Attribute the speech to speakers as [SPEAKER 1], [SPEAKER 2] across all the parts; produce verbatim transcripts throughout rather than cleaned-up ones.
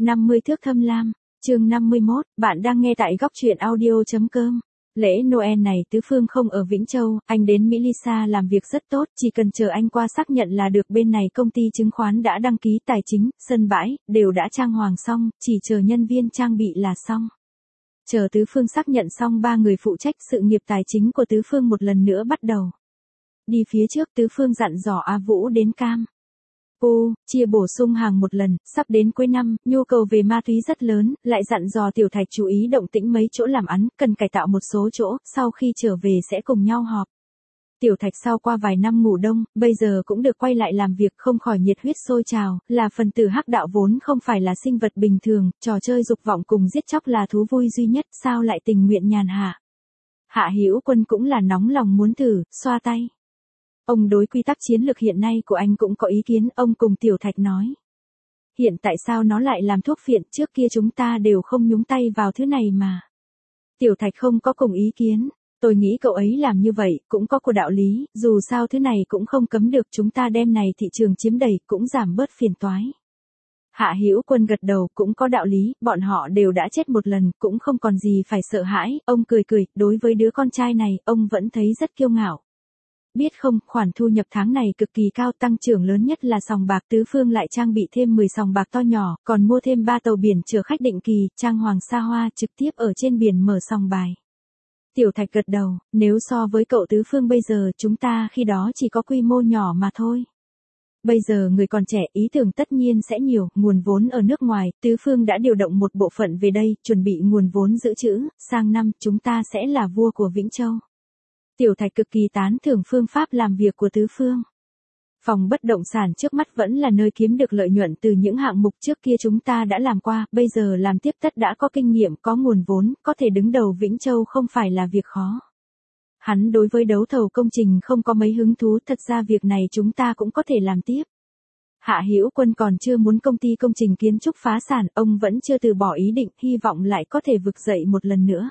[SPEAKER 1] năm mươi thước thâm lam, chương năm mươi mốt, bạn đang nghe tại góc truyện audio.com. Lễ Noel này Tứ Phương không ở Vĩnh Châu, anh đến Mỹ Lisa làm việc rất tốt, chỉ cần chờ anh qua xác nhận là được. Bên này công ty chứng khoán đã đăng ký, tài chính, sân bãi, đều đã trang hoàng xong, chỉ chờ nhân viên trang bị là xong. Chờ Tứ Phương xác nhận xong, ba người phụ trách sự nghiệp tài chính của Tứ Phương một lần nữa bắt đầu. Đi phía trước, Tứ Phương dặn dò A Vũ đến Cam Pu chia bổ sung hàng một lần, sắp đến cuối năm, nhu cầu về ma túy rất lớn, lại dặn dò Tiểu Thạch chú ý động tĩnh mấy chỗ làm ăn, cần cải tạo một số chỗ, sau khi trở về sẽ cùng nhau họp. Tiểu Thạch sau qua vài năm ngủ đông, bây giờ cũng được quay lại làm việc, không khỏi nhiệt huyết sôi trào, là phần tử hắc đạo vốn không phải là sinh vật bình thường, trò chơi dục vọng cùng giết chóc là thú vui duy nhất, sao lại tình nguyện nhàn hạ. Hạ Hữu Quân cũng là nóng lòng muốn thử, xoa tay. Ông đối quy tắc chiến lược hiện nay của anh cũng có ý kiến, ông cùng Tiểu Thạch nói. Hiện tại sao nó lại làm thuốc phiện, trước kia chúng ta đều không nhúng tay vào thứ này mà. Tiểu Thạch không có cùng ý kiến, tôi nghĩ cậu ấy làm như vậy cũng có của đạo lý, dù sao thứ này cũng không cấm được, chúng ta đem này thị trường chiếm đầy cũng giảm bớt phiền toái. Hạ Hữu Quân gật đầu, cũng có đạo lý, bọn họ đều đã chết một lần, cũng không còn gì phải sợ hãi, ông cười cười, đối với đứa con trai này, ông vẫn thấy rất kiêu ngạo. Biết không, khoản thu nhập tháng này cực kỳ cao, tăng trưởng lớn nhất là sòng bạc. Tứ Phương lại trang bị thêm mười sòng bạc to nhỏ, còn mua thêm ba tàu biển chở khách định kỳ, trang hoàng xa hoa, trực tiếp ở trên biển mở sòng bài. Tiểu Thạch gật đầu, nếu so với cậu Tứ Phương bây giờ, chúng ta khi đó chỉ có quy mô nhỏ mà thôi. Bây giờ người còn trẻ, ý tưởng tất nhiên sẽ nhiều, nguồn vốn ở nước ngoài, Tứ Phương đã điều động một bộ phận về đây, chuẩn bị nguồn vốn dự trữ, sang năm chúng ta sẽ là vua của Vĩnh Châu. Tiểu Thạch cực kỳ tán thưởng phương pháp làm việc của Tứ Phương. Phòng bất động sản trước mắt vẫn là nơi kiếm được lợi nhuận từ những hạng mục trước kia chúng ta đã làm qua, bây giờ làm tiếp tất đã có kinh nghiệm, có nguồn vốn, có thể đứng đầu Vĩnh Châu không phải là việc khó. Hắn đối với đấu thầu công trình không có mấy hứng thú, thật ra việc này chúng ta cũng có thể làm tiếp. Hạ Hữu Quân còn chưa muốn công ty công trình kiến trúc phá sản, ông vẫn chưa từ bỏ ý định, hy vọng lại có thể vực dậy một lần nữa.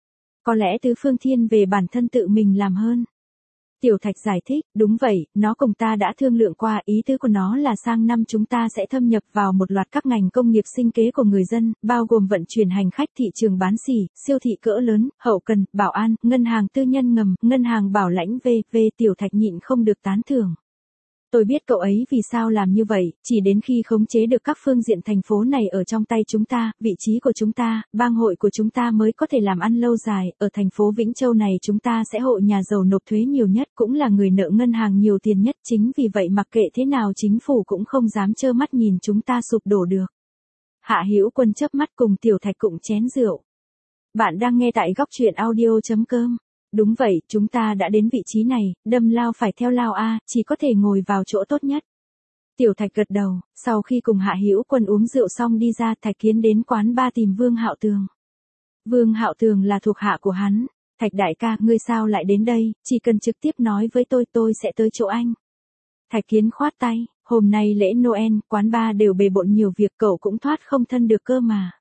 [SPEAKER 1] Có lẽ Tứ Phương thiên về bản thân tự mình làm hơn. Tiểu Thạch giải thích, đúng vậy, nó cùng ta đã thương lượng qua, ý tứ của nó là sang năm chúng ta sẽ thâm nhập vào một loạt các ngành công nghiệp sinh kế của người dân, bao gồm vận chuyển hành khách, thị trường bán xỉ, siêu thị cỡ lớn, hậu cần, bảo an, ngân hàng tư nhân ngầm, ngân hàng bảo lãnh vân vân. Tiểu Thạch nhịn không được tán thưởng. Tôi biết cậu ấy vì sao làm như vậy, chỉ đến khi khống chế được các phương diện thành phố này ở trong tay chúng ta, vị trí của chúng ta, bang hội của chúng ta mới có thể làm ăn lâu dài, ở thành phố Vĩnh Châu này chúng ta sẽ hộ nhà giàu nộp thuế nhiều nhất, cũng là người nợ ngân hàng nhiều tiền nhất, chính vì vậy mặc kệ thế nào chính phủ cũng không dám trơ mắt nhìn chúng ta sụp đổ được. Hạ Hữu Quân chớp mắt cùng Tiểu Thạch cụng chén rượu. Bạn đang nghe tại góc truyện audio.com. Đúng vậy, chúng ta đã đến vị trí này, đâm lao phải theo lao a, chỉ có thể ngồi vào chỗ tốt nhất. Tiểu Thạch gật đầu, sau khi cùng Hạ Hữu Quân uống rượu xong đi ra, Thạch Kiến đến quán ba tìm Vương Hạo Tường. Vương Hạo Tường là thuộc hạ của hắn. Thạch đại ca, ngươi sao lại đến đây, chỉ cần trực tiếp nói với tôi, tôi sẽ tới chỗ anh. Thạch Kiến khoát tay, hôm nay lễ Noel, quán ba đều bề bộn nhiều việc, cậu cũng thoát không thân được cơ mà.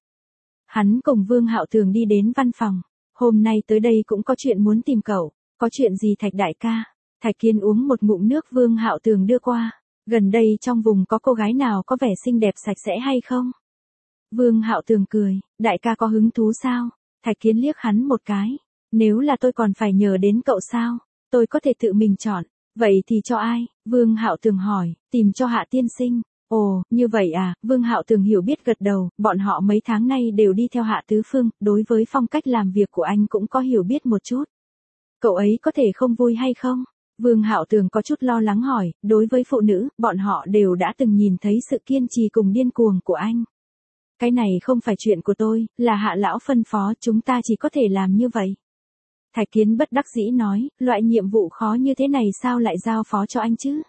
[SPEAKER 1] Hắn cùng Vương Hạo Tường đi đến văn phòng. Hôm nay tới đây cũng có chuyện muốn tìm cậu. Có chuyện gì Thạch đại ca? Thạch Kiến uống một ngụm nước Vương Hạo Tường đưa qua. Gần đây trong vùng có cô gái nào có vẻ xinh đẹp sạch sẽ hay không? Vương Hạo Tường cười, đại ca có hứng thú sao? Thạch Kiến liếc hắn một cái. Nếu là tôi còn phải nhờ đến cậu sao? Tôi có thể tự mình chọn. Vậy thì cho ai? Vương Hạo Tường hỏi, tìm cho Hạ tiên sinh. Ồ, như vậy à, Vương Hạo Tường hiểu biết gật đầu, bọn họ mấy tháng nay đều đi theo Hạ Tứ Phương, đối với phong cách làm việc của anh cũng có hiểu biết một chút. Cậu ấy có thể không vui hay không? Vương Hạo Tường có chút lo lắng hỏi, đối với phụ nữ, bọn họ đều đã từng nhìn thấy sự kiên trì cùng điên cuồng của anh. Cái này không phải chuyện của tôi, là Hạ lão phân phó, chúng ta chỉ có thể làm như vậy. Thạch Kiến bất đắc dĩ nói, loại nhiệm vụ khó như thế này sao lại giao phó cho anh chứ?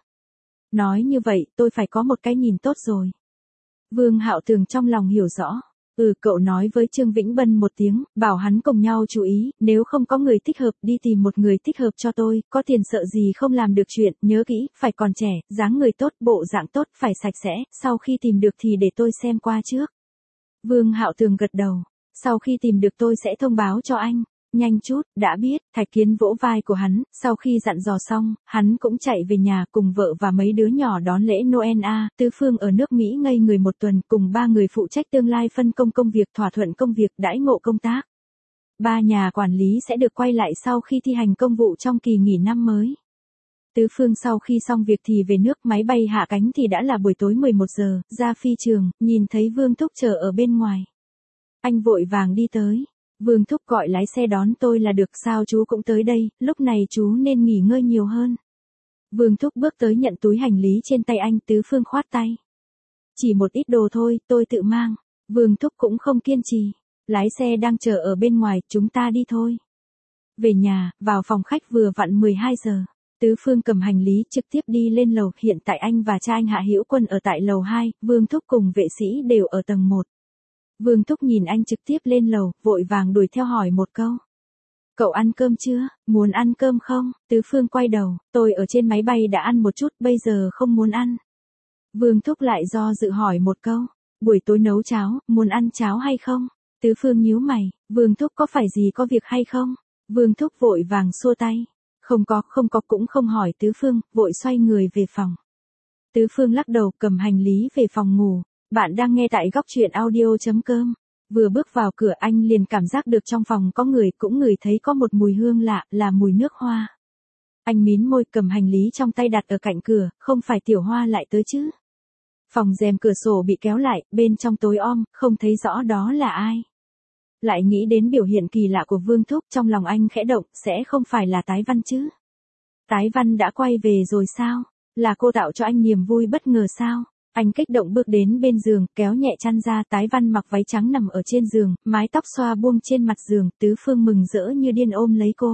[SPEAKER 1] Nói như vậy, tôi phải có một cái nhìn tốt rồi. Vương Hạo Tường trong lòng hiểu rõ. Ừ, cậu nói với Trương Vĩnh Bân một tiếng, bảo hắn cùng nhau chú ý, nếu không có người thích hợp, đi tìm một người thích hợp cho tôi, có tiền sợ gì không làm được chuyện, nhớ kỹ, phải còn trẻ, dáng người tốt, bộ dạng tốt, phải sạch sẽ, sau khi tìm được thì để tôi xem qua trước. Vương Hạo Tường gật đầu, sau khi tìm được tôi sẽ thông báo cho anh. nhanh chút, đã biết, Thạch Kiến vỗ vai của hắn, sau khi dặn dò xong, hắn cũng chạy về nhà cùng vợ và mấy đứa nhỏ đón lễ Noel a. Tứ Phương ở nước Mỹ ngây người một tuần, cùng ba người phụ trách tương lai phân công công việc, thỏa thuận công việc, đãi ngộ công tác. Ba nhà quản lý sẽ được quay lại sau khi thi hành công vụ trong kỳ nghỉ năm mới. Tứ Phương sau khi xong việc thì về nước, máy bay hạ cánh thì đã là buổi tối mười một giờ, ra phi trường, nhìn thấy Vương Thúc chờ ở bên ngoài. Anh vội vàng đi tới. Vương Thúc gọi lái xe đón tôi là được, sao chú cũng tới đây, lúc này chú nên nghỉ ngơi nhiều hơn. Vương Thúc bước tới nhận túi hành lý trên tay anh. Tứ Phương khoát tay. Chỉ một ít đồ thôi, tôi tự mang. Vương Thúc cũng không kiên trì. Lái xe đang chờ ở bên ngoài, chúng ta đi thôi. Về nhà, vào phòng khách vừa vặn mười hai giờ. Tứ Phương cầm hành lý trực tiếp đi lên lầu, hiện tại anh và cha anh Hạ Hữu Quân ở tại lầu hai, Vương Thúc cùng vệ sĩ đều ở tầng một. Vương Thúc nhìn anh trực tiếp lên lầu, vội vàng đuổi theo hỏi một câu. Cậu ăn cơm chưa, muốn ăn cơm không? Tứ Phương quay đầu, tôi ở trên máy bay đã ăn một chút, bây giờ không muốn ăn. Vương Thúc lại do dự hỏi một câu, buổi tối nấu cháo, muốn ăn cháo hay không? Tứ Phương nhíu mày, Vương Thúc có phải gì có việc hay không? Vương Thúc vội vàng xua tay. Không có, không có, cũng không hỏi Tứ Phương, vội xoay người về phòng. Tứ Phương lắc đầu cầm hành lý về phòng ngủ. Bạn đang nghe tại góc truyện audio chấm com. Vừa bước vào cửa anh liền cảm giác được trong phòng có người, cũng ngửi thấy có một mùi hương lạ, là mùi nước hoa. Anh mím môi cầm hành lý trong tay đặt ở cạnh cửa, không phải Tiểu Hoa lại tới chứ. Phòng rèm cửa sổ bị kéo lại, bên trong tối om, không thấy rõ đó là ai. Lại nghĩ đến biểu hiện kỳ lạ của Vương Thúc, trong lòng anh khẽ động, sẽ không phải là Tái Văn chứ. Tái Văn đã quay về rồi sao? Là cô tạo cho anh niềm vui bất ngờ sao? Anh kích động bước đến bên giường, kéo nhẹ chăn ra. Tái Văn mặc váy trắng nằm ở trên giường, mái tóc xoa buông trên mặt giường. Tứ Phương mừng rỡ như điên ôm lấy cô.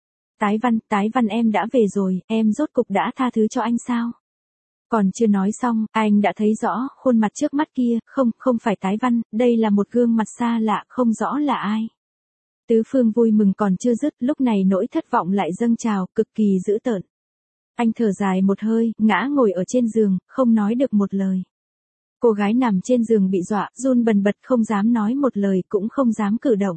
[SPEAKER 1] Tái Văn, Tái Văn em đã về rồi, em rốt cục đã tha thứ cho anh sao? Còn chưa nói xong, anh đã thấy rõ khuôn mặt trước mắt kia, không, không phải Tái Văn, đây là một gương mặt xa lạ, không rõ là ai. Tứ Phương vui mừng còn chưa dứt, lúc này nỗi thất vọng lại dâng trào, cực kỳ dữ tợn. Anh thở dài một hơi, ngã ngồi ở trên giường, không nói được một lời. Cô gái nằm trên giường bị dọa, run bần bật, không dám nói một lời, cũng không dám cử động.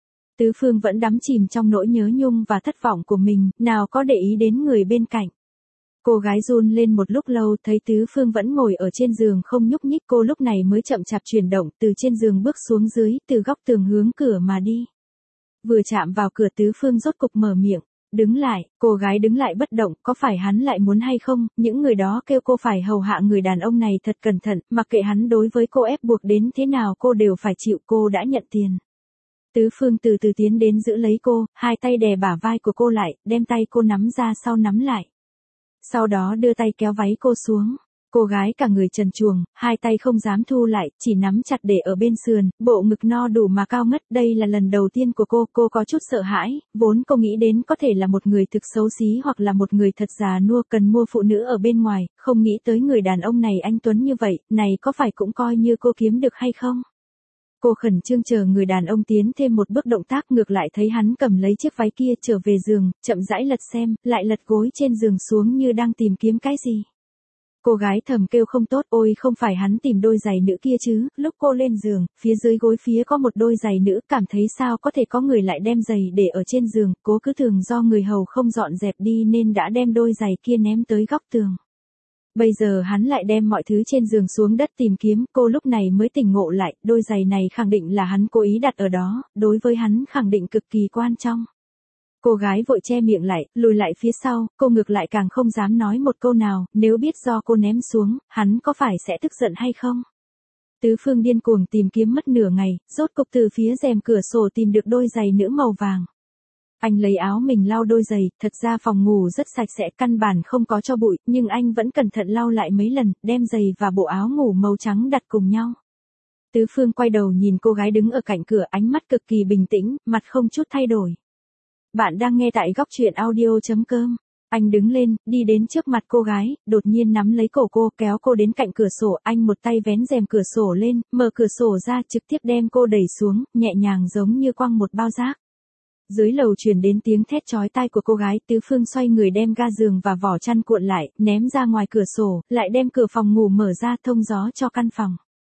[SPEAKER 1] Tứ Phương vẫn đắm chìm trong nỗi nhớ nhung và thất vọng của mình, nào có để ý đến người bên cạnh. Cô gái run lên một lúc lâu, thấy Tứ Phương vẫn ngồi ở trên giường không nhúc nhích, cô lúc này mới chậm chạp chuyển động, từ trên giường bước xuống dưới, từ góc tường hướng cửa mà đi. Vừa chạm vào cửa Tứ Phương rốt cục mở miệng, đứng lại, cô gái đứng lại bất động, có phải hắn lại muốn hay không, những người đó kêu cô phải hầu hạ người đàn ông này thật cẩn thận, mặc kệ hắn đối với cô ép buộc đến thế nào cô đều phải chịu, cô đã nhận tiền. Tứ Phương từ từ tiến đến giữ lấy cô, hai tay đè bả vai của cô lại, đem tay cô nắm ra sau nắm lại. Sau đó đưa tay kéo váy cô xuống. Cô gái cả người trần truồng, hai tay không dám thu lại, chỉ nắm chặt để ở bên sườn, bộ ngực no đủ mà cao ngất. Đây là lần đầu tiên của cô, cô có chút sợ hãi, vốn cô nghĩ đến có thể là một người thực xấu xí hoặc là một người thật già nua cần mua phụ nữ ở bên ngoài, không nghĩ tới người đàn ông này anh tuấn như vậy, này có phải cũng coi như cô kiếm được hay không? Cô khẩn trương chờ người đàn ông tiến thêm một bước động tác, ngược lại thấy hắn cầm lấy chiếc váy kia trở về giường, chậm rãi lật xem, lại lật gối trên giường xuống như đang tìm kiếm cái gì. Cô gái thầm kêu không tốt, ôi không phải hắn tìm đôi giày nữ kia chứ, lúc cô lên giường, phía dưới gối phía có một đôi giày nữ, cảm thấy sao có thể có người lại đem giày để ở trên giường, cố cứ tưởng do người hầu không dọn dẹp đi nên đã đem đôi giày kia ném tới góc tường. Bây giờ hắn lại đem mọi thứ trên giường xuống đất tìm kiếm, cô lúc này mới tỉnh ngộ lại, đôi giày này khẳng định là hắn cố ý đặt ở đó, đối với hắn khẳng định cực kỳ quan trọng. Cô gái vội che miệng lại, lùi lại phía sau, cô ngược lại càng không dám nói một câu nào, nếu biết do cô ném xuống, hắn có phải sẽ tức giận hay không? Tứ Phương điên cuồng tìm kiếm mất nửa ngày, rốt cục từ phía rèm cửa sổ tìm được đôi giày nữ màu vàng. Anh lấy áo mình lau đôi giày, thật ra phòng ngủ rất sạch sẽ, căn bản không có tro bụi, nhưng anh vẫn cẩn thận lau lại mấy lần, đem giày và bộ áo ngủ màu trắng đặt cùng nhau. Tứ Phương quay đầu nhìn cô gái đứng ở cạnh cửa, ánh mắt cực kỳ bình tĩnh, mặt không chút thay đổi. Bạn đang nghe tại góc truyện audio chấm com. Anh đứng lên, đi đến trước mặt cô gái, đột nhiên nắm lấy cổ cô, kéo cô đến cạnh cửa sổ, anh một tay vén rèm cửa sổ lên, mở cửa sổ ra, trực tiếp đem cô đẩy xuống, nhẹ nhàng giống như quăng một bao rác. Dưới lầu truyền đến tiếng thét chói tai của cô gái, Tứ Phương xoay người đem ga giường và vỏ chăn cuộn lại, ném ra ngoài cửa sổ, lại đem cửa phòng ngủ mở ra thông gió cho căn phòng.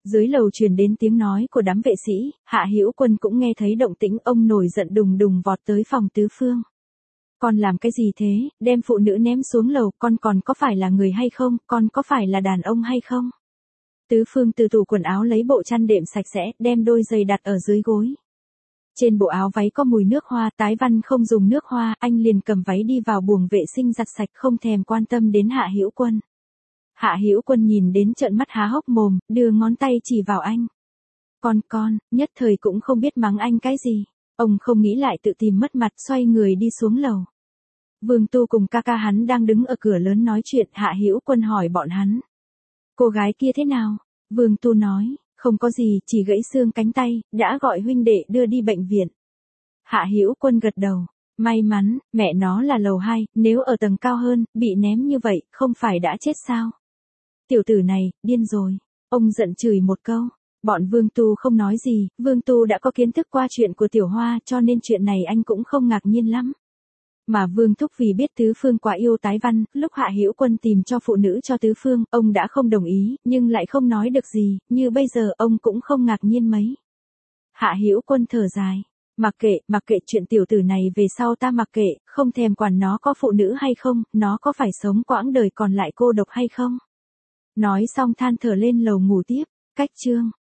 [SPEAKER 1] Dưới lầu truyền đến tiếng nói của đám vệ sĩ, Hạ Hữu Quân cũng nghe thấy động tĩnh, ông nổi giận đùng đùng vọt tới phòng Tứ Phương. Con làm cái gì thế, đem phụ nữ ném xuống lầu, con còn có phải là người hay không, con có phải là đàn ông hay không? Tứ Phương từ tủ quần áo lấy bộ chăn đệm sạch sẽ, đem đôi giày đặt ở dưới gối. Trên bộ áo váy có mùi nước hoa, Tái Văn không dùng nước hoa, anh liền cầm váy đi vào buồng vệ sinh giặt sạch, không thèm quan tâm đến Hạ Hữu Quân. Hạ Hữu Quân nhìn đến trợn mắt há hốc mồm, đưa ngón tay chỉ vào anh. Con con, nhất thời cũng không biết mắng anh cái gì. Ông không nghĩ lại tự tìm mất mặt, xoay người đi xuống lầu. Vương Tu cùng ca ca hắn đang đứng ở cửa lớn nói chuyện, Hạ Hữu Quân hỏi bọn hắn. Cô gái kia thế nào? Vương Tu nói, không có gì, chỉ gãy xương cánh tay, đã gọi huynh đệ đưa đi bệnh viện. Hạ Hữu Quân gật đầu, may mắn, mẹ nó là lầu hai, nếu ở tầng cao hơn, bị ném như vậy, không phải đã chết sao? Tiểu tử này, điên rồi. Ông giận chửi một câu. Bọn Vương Tu không nói gì, Vương Tu đã có kiến thức qua chuyện của Tiểu Hoa, cho nên chuyện này anh cũng không ngạc nhiên lắm. Mà Vương Thúc vì biết Tứ Phương quá yêu Tái Văn, lúc Hạ Hữu Quân tìm cho phụ nữ cho Tứ Phương, ông đã không đồng ý, nhưng lại không nói được gì, như bây giờ ông cũng không ngạc nhiên mấy. Hạ Hữu Quân thở dài, mặc kệ, mặc kệ chuyện tiểu tử này về sau ta mặc kệ, không thèm quản nó có phụ nữ hay không, nó có phải sống quãng đời còn lại cô độc hay không. Nói xong than thở lên lầu ngủ tiếp, cách chương.